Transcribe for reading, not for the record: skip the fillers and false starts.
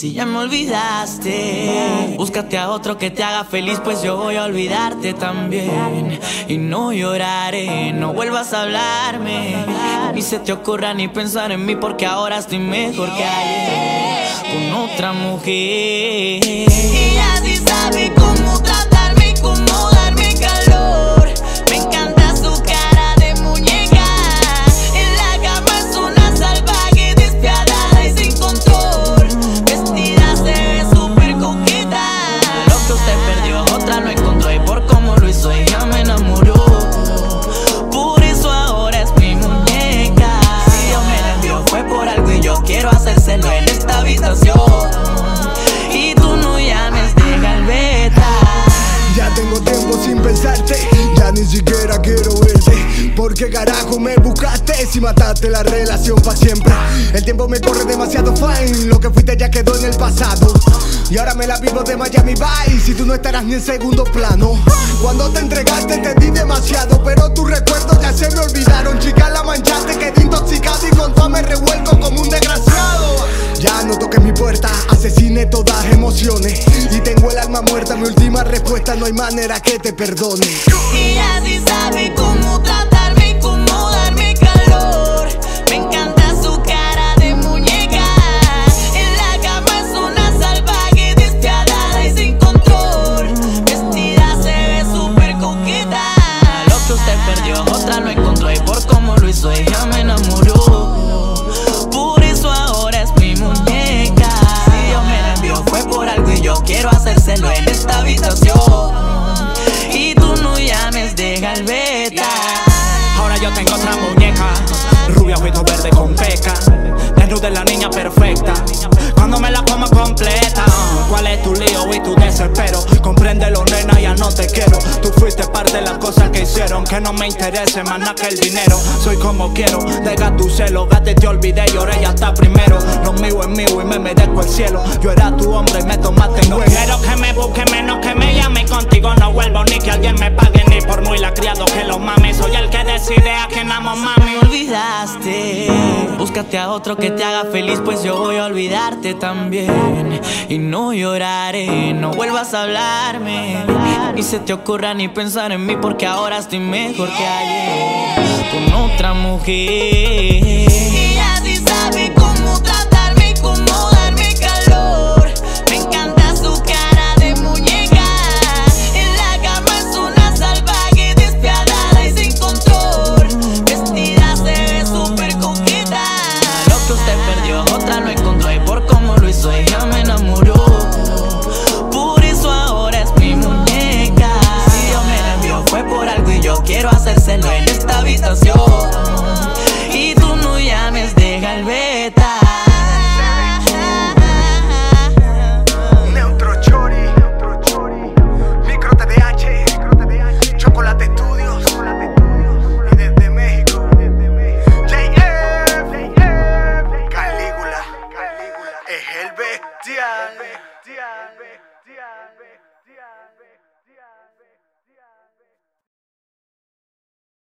Si ya me olvidaste, búscate a otro que te haga feliz, pues yo voy a olvidarte también. Y no lloraré, no vuelvas a hablarme, ni se te ocurra ni pensar en mí, porque ahora estoy mejor que ayer con otra mujer. Y así sabe cómo tratarme y cómo darme calor. Me encanta su cara de muñeca, en la cama es una salvaje, despiadada y sin control. Vestida se ve súper coqueta. Lo que usted perdió otra lo encontró, y por cómo lo hizo ella me enamoró. Por eso ahora es mi muñeca. Si Dios me la envió fue por algo, y yo quiero hacérselo en esta habitación. Y tú no llames de Galveta. Ya tengo tiempo sin pensarte, ya ni siquiera quiero verte. ¿Por qué carajo me buscaste si mataste la relación pa' siempre? El tiempo me corre demasiado fine, lo que fuiste ya quedó en el pasado. Y ahora me la vivo de Miami Vice, y tú no estarás ni en segundo plano. Cuando te entregaste te di demasiado, pero tus recuerdos ya se me olvidaron. Chica, la manchaste, quedé intoxicado y con todo me revuelco como un desgraciado. Ya no toques mi puerta, asesine todas emociones, y tengo el alma muerta, mi última respuesta, no hay manera que te perdone. Y así sabe cómo tratarme y cómo darme calor. Me encanta su cara de muñeca, en la cama es una salvaje, despiadada y sin control. Vestida se ve súper coqueta. Lo que usted perdió otra lo encontró, y por cómo lo hizo ella me enamoró. Por eso ahora es mi muñeca. Si Dios me la envió fue por algo, y yo quiero hacérselo en esta habitación. Y tú no llames de Galveta. Ahora yo tengo otra muñeca, rubia, ojito verde con peca. Desnuda es la niña perfecta, cuando me la como completa. ¿Cuál es tu lío y tu desespero? Compréndelo, nena, ya no te quiero. Tú fuiste parte de las cosas que hicieron que no me interese más nada que el dinero. Soy como quiero, deja tu celo, gate te olvidé, lloré ya está primero. Lo mío es mío y me merezco el cielo. Yo era tu hombre y me tomaste en No juego. quiero que me busque menos que me llame, contigo no vuelvo ni que alguien me pague, ni por muy lacriado que los mames. Soy el que decide a quién amo, mami. Me olvidaste, búscate a otro que te haga feliz, pues yo voy a olvidarte también. Y no lloraré, no vuelvas a hablarme, ni se te ocurra ni pensar en mí, porque ahora estoy mejor que ayer con otra mujer.